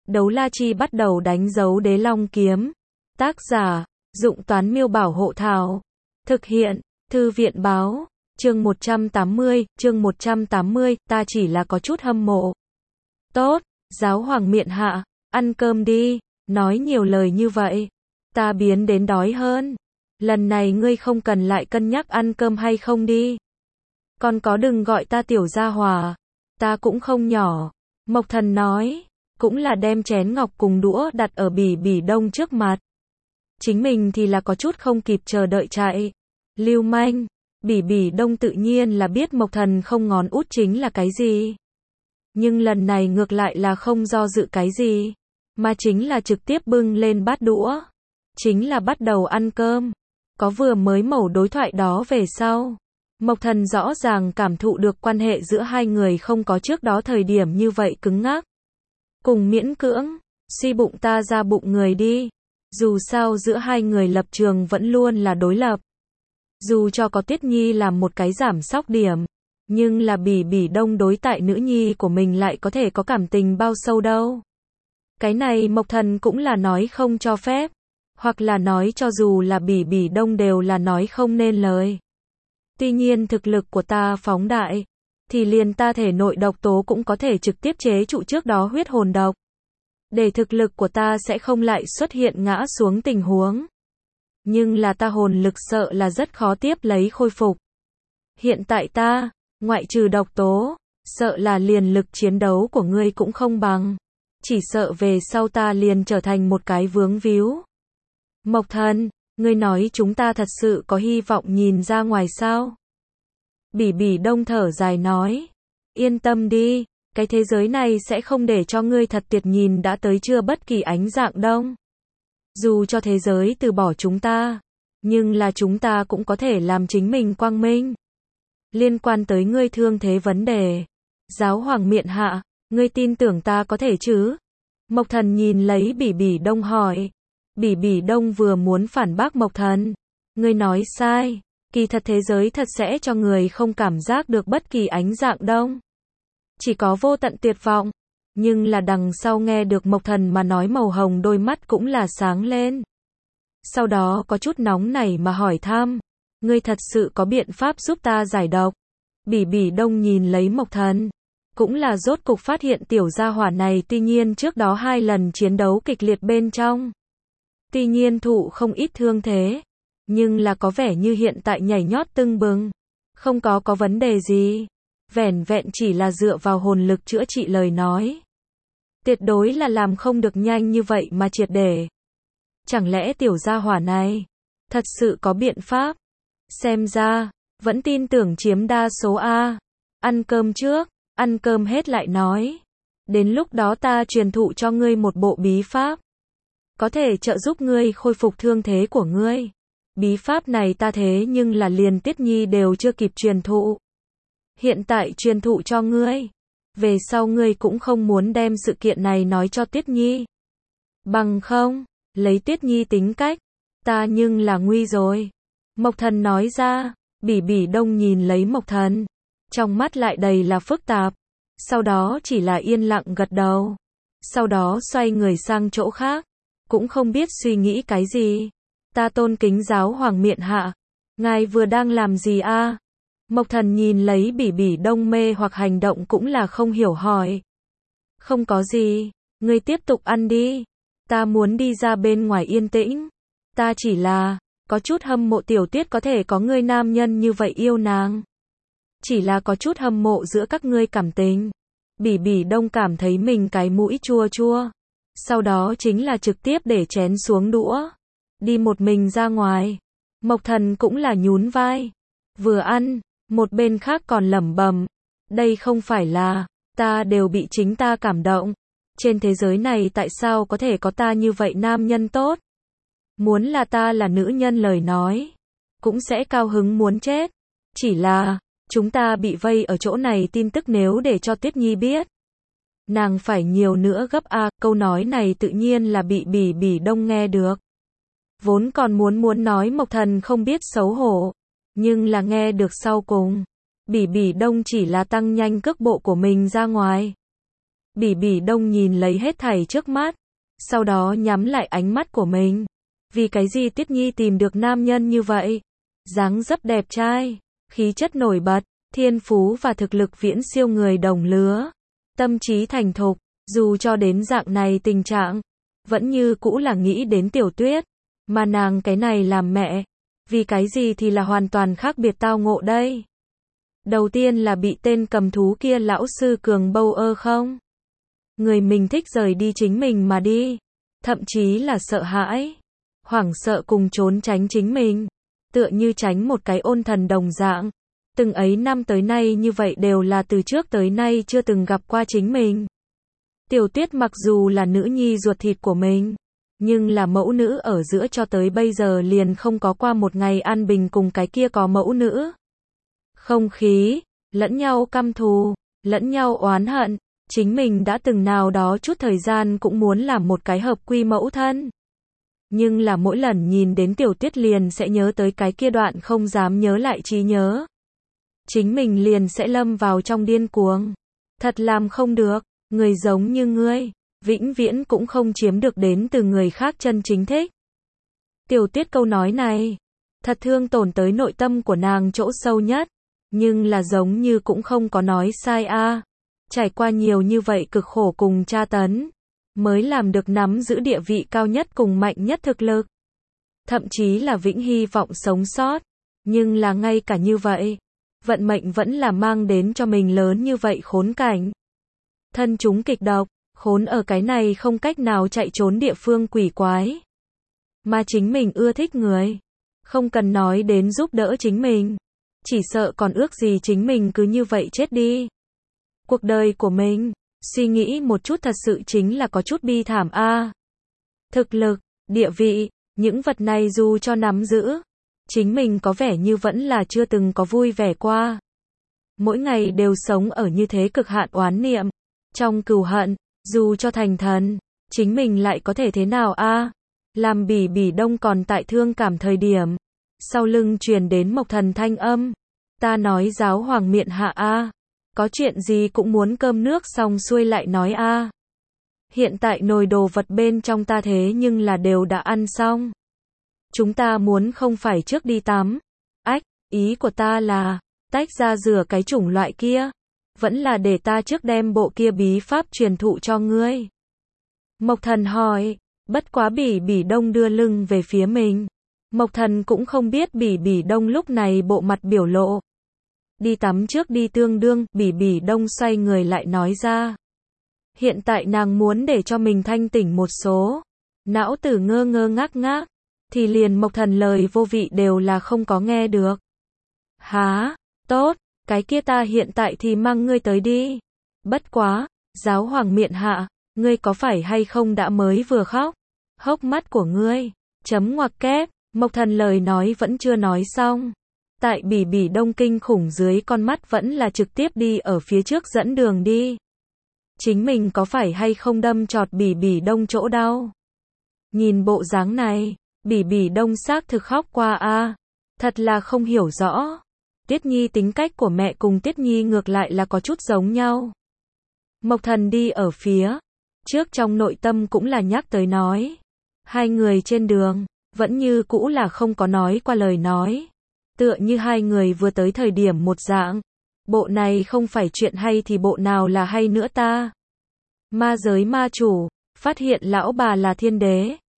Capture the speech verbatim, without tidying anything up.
Đấu la chi bắt đầu đánh dấu đế long kiếm. Tác giả, Dụng Toán Miêu Bảo Hộ Thảo. Thực hiện, Thư viện Báo. Chương một trăm tám mươi, chương một trăm tám mươi, ta chỉ là có chút hâm mộ. Tốt, giáo hoàng miện hạ, ăn cơm đi, nói nhiều lời như vậy. Ta biến đến đói hơn. Lần này ngươi không cần lại cân nhắc ăn cơm hay không đi. Còn có đừng gọi ta tiểu gia hòa. Ta cũng không nhỏ. Mộc Thần nói, cũng là đem chén ngọc cùng đũa đặt ở Bỉ Bỉ Đông trước mặt. Chính mình thì là có chút không kịp chờ đợi chạy. Lưu manh, Bỉ Bỉ Đông tự nhiên là biết Mộc Thần không ngón út chính là cái gì. Nhưng lần này ngược lại là không do dự cái gì, mà chính là trực tiếp bưng lên bát đũa. Chính là bắt đầu ăn cơm. Có vừa mới mẩu đối thoại đó về sau, Mộc Thần rõ ràng cảm thụ được quan hệ giữa hai người không có trước đó thời điểm như vậy cứng ngắc. Cùng miễn cưỡng, suy bụng ta ra bụng người đi. Dù sao giữa hai người lập trường vẫn luôn là đối lập. Dù cho có Tiết Nhi làm một cái giảm sóc điểm, nhưng là Bỉ Bỉ Đông đối tại nữ nhi của mình lại có thể có cảm tình bao sâu đâu. Cái này Mộc Thần cũng là nói không cho phép, hoặc là nói cho dù là Bỉ Bỉ Đông đều là nói không nên lời. Tuy nhiên thực lực của ta phóng đại, thì liền ta thể nội độc tố cũng có thể trực tiếp chế trụ trước đó huyết hồn độc. Để thực lực của ta sẽ không lại xuất hiện ngã xuống tình huống. Nhưng là ta hồn lực sợ là rất khó tiếp lấy khôi phục. Hiện tại ta, ngoại trừ độc tố, sợ là liền lực chiến đấu của ngươi cũng không bằng. Chỉ sợ về sau ta liền trở thành một cái vướng víu. Mộc Thần, ngươi nói chúng ta thật sự có hy vọng nhìn ra ngoài sao? Bỉ Bỉ Đông thở dài nói. Yên tâm đi, cái thế giới này sẽ không để cho ngươi thật tuyệt nhìn đã tới chưa bất kỳ ánh dạng đông. Dù cho thế giới từ bỏ chúng ta, nhưng là chúng ta cũng có thể làm chính mình quang minh. Liên quan tới ngươi thương thế vấn đề, giáo hoàng miện hạ, ngươi tin tưởng ta có thể chứ? Mộc Thần nhìn lấy Bỉ Bỉ Đông hỏi. Bỉ Bỉ Đông vừa muốn phản bác Mộc Thần. Ngươi nói sai, kỳ thật thế giới thật sẽ cho người không cảm giác được bất kỳ ánh dạng đông. Chỉ có vô tận tuyệt vọng. Nhưng là đằng sau nghe được Mộc Thần mà nói màu hồng đôi mắt cũng là sáng lên. Sau đó có chút nóng nảy mà hỏi thăm. Ngươi thật sự có biện pháp giúp ta giải độc? Bỉ Bỉ Đông nhìn lấy Mộc Thần. Cũng là rốt cục phát hiện tiểu gia hỏa này tuy nhiên trước đó hai lần chiến đấu kịch liệt bên trong. Tuy nhiên thụ không ít thương thế. Nhưng là có vẻ như hiện tại nhảy nhót tưng bừng. Không có có vấn đề gì. Vẻn vẹn chỉ là dựa vào hồn lực chữa trị lời nói. Tuyệt đối là làm không được nhanh như vậy mà triệt để. Chẳng lẽ tiểu gia hỏa này thật sự có biện pháp? Xem ra, vẫn tin tưởng chiếm đa số A. Ăn cơm trước, ăn cơm hết lại nói. Đến lúc đó ta truyền thụ cho ngươi một bộ bí pháp. Có thể trợ giúp ngươi khôi phục thương thế của ngươi. Bí pháp này ta thế nhưng là liền Tiết Nhi đều chưa kịp truyền thụ. Hiện tại truyền thụ cho ngươi. Về sau ngươi cũng không muốn đem sự kiện này nói cho Tiết Nhi. Bằng không, lấy Tiết Nhi tính cách, ta nhưng là nguy rồi. Mộc Thần nói ra. Bỉ Bỉ Đông nhìn lấy Mộc Thần, trong mắt lại đầy là phức tạp. Sau đó chỉ là yên lặng gật đầu. Sau đó xoay người sang chỗ khác, cũng không biết suy nghĩ cái gì. Ta tôn kính giáo hoàng miện hạ, ngài vừa đang làm gì a? Mộc Thần nhìn lấy Bỉ Bỉ Đông mê hoặc hành động cũng là không hiểu hỏi. Không có gì, ngươi tiếp tục ăn đi. Ta muốn đi ra bên ngoài yên tĩnh. Ta chỉ là có chút hâm mộ Tiểu Tuyết có thể có người nam nhân như vậy yêu nàng. Chỉ là có chút hâm mộ giữa các ngươi cảm tình. Bỉ Bỉ Đông cảm thấy mình cái mũi chua chua. Sau đó chính là trực tiếp để chén xuống đũa. Đi một mình ra ngoài. Mộc Thần cũng là nhún vai. Vừa ăn, một bên khác còn lẩm bẩm. Đây không phải là, ta đều bị chính ta cảm động. Trên thế giới này tại sao có thể có ta như vậy nam nhân tốt? Muốn là ta là nữ nhân lời nói, cũng sẽ cao hứng muốn chết. Chỉ là, chúng ta bị vây ở chỗ này tin tức nếu để cho Tiết Nhi biết. Nàng phải nhiều nữa gấp A, câu nói này tự nhiên là bị Bỉ Bỉ Đông nghe được. Vốn còn muốn muốn nói Mộc Thần không biết xấu hổ, nhưng là nghe được sau cùng. Bỉ Bỉ Đông chỉ là tăng nhanh cước bộ của mình ra ngoài. Bỉ Bỉ Đông nhìn lấy hết thảy trước mắt, sau đó nhắm lại ánh mắt của mình. Vì cái gì Tuyết Nhi tìm được nam nhân như vậy? Dáng dấp đẹp trai, khí chất nổi bật, thiên phú và thực lực viễn siêu người đồng lứa, tâm trí thành thục, dù cho đến dạng này tình trạng, vẫn như cũ là nghĩ đến Tiểu Tuyết, mà nàng cái này làm mẹ, vì cái gì thì là hoàn toàn khác biệt tao ngộ đây. Đầu tiên là bị tên cầm thú kia lão sư cường bâu ơ không? Người mình thích rời đi chính mình mà đi, thậm chí là sợ hãi, hoảng sợ cùng trốn tránh chính mình, tựa như tránh một cái ôn thần đồng dạng. Từng ấy năm tới nay như vậy đều là từ trước tới nay chưa từng gặp qua chính mình. Tiểu Tuyết mặc dù là nữ nhi ruột thịt của mình, nhưng là mẫu nữ ở giữa cho tới bây giờ liền không có qua một ngày an bình cùng cái kia có mẫu nữ. Không khí, lẫn nhau căm thù, lẫn nhau oán hận, chính mình đã từng nào đó chút thời gian cũng muốn làm một cái hợp quy mẫu thân. Nhưng là mỗi lần nhìn đến Tiểu Tuyết liền sẽ nhớ tới cái kia đoạn không dám nhớ lại trí nhớ. Chính mình liền sẽ lâm vào trong điên cuồng. Thật làm không được, người giống như ngươi, vĩnh viễn cũng không chiếm được đến từ người khác chân chính thích. Tiểu Tuyết câu nói này, thật thương tổn tới nội tâm của nàng chỗ sâu nhất, nhưng là giống như cũng không có nói sai a. À. Trải qua nhiều như vậy cực khổ cùng tra tấn, mới làm được nắm giữ địa vị cao nhất cùng mạnh nhất thực lực. Thậm chí là vĩnh hy vọng sống sót, nhưng là ngay cả như vậy, vận mệnh vẫn là mang đến cho mình lớn như vậy khốn cảnh. Thân chúng kịch độc, khốn ở cái này không cách nào chạy trốn địa phương quỷ quái. Mà chính mình ưa thích người, không cần nói đến giúp đỡ chính mình, chỉ sợ còn ước gì chính mình cứ như vậy chết đi. Cuộc đời của mình, suy nghĩ một chút thật sự chính là có chút bi thảm a. À. Thực lực, địa vị, những vật này dù cho nắm giữ, chính mình có vẻ như vẫn là chưa từng có vui vẻ qua. Mỗi ngày đều sống ở như thế cực hạn oán niệm, trong cừu hận, dù cho thành thần, chính mình lại có thể thế nào a? À? Làm Bỉ Bỉ Đông còn tại thương cảm thời điểm, sau lưng truyền đến Mộc Thần thanh âm, ta nói giáo hoàng miện hạ a, à. Có chuyện gì cũng muốn cơm nước xong xuôi lại nói a. À. Hiện tại nồi đồ vật bên trong ta thế nhưng là đều đã ăn xong. Chúng ta muốn không phải trước đi tắm. Ách, ý của ta là, tách ra rửa cái chủng loại kia. Vẫn là để ta trước đem bộ kia bí pháp truyền thụ cho ngươi. Mộc Thần hỏi, bất quá Bỉ Bỉ Đông đưa lưng về phía mình. Mộc Thần cũng không biết Bỉ Bỉ Đông lúc này bộ mặt biểu lộ. Đi tắm trước đi tương đương, Bỉ Bỉ Đông xoay người lại nói ra. Hiện tại nàng muốn để cho mình thanh tỉnh một số. Não tử ngơ ngơ ngác ngác, thì liền Mộc Thần lời vô vị đều là không có nghe được. Há, tốt, cái kia ta hiện tại thì mang ngươi tới đi. Bất quá, giáo hoàng miện hạ, ngươi có phải hay không đã mới vừa khóc? Hốc mắt của ngươi, chấm ngoặc kép, Mộc Thần lời nói vẫn chưa nói xong. Tại Bỉ Bỉ Đông kinh khủng dưới con mắt vẫn là trực tiếp đi ở phía trước dẫn đường đi. Chính mình có phải hay không đâm chọt Bỉ Bỉ Đông chỗ đau? Nhìn bộ dáng này, Bỉ Bỉ Đông xác thực khóc qua a, à. Thật là không hiểu rõ. Tiết Nhi tính cách của mẹ cùng Tiết Nhi ngược lại là có chút giống nhau. Mộc Thần đi ở phía trước trong nội tâm cũng là nhắc tới nói. Hai người trên đường, vẫn như cũ là không có nói qua lời nói. Tựa như hai người vừa tới thời điểm một dạng. Bộ này không phải chuyện hay thì bộ nào là hay nữa ta. Ma giới ma chủ, phát hiện lão bà là thiên đế.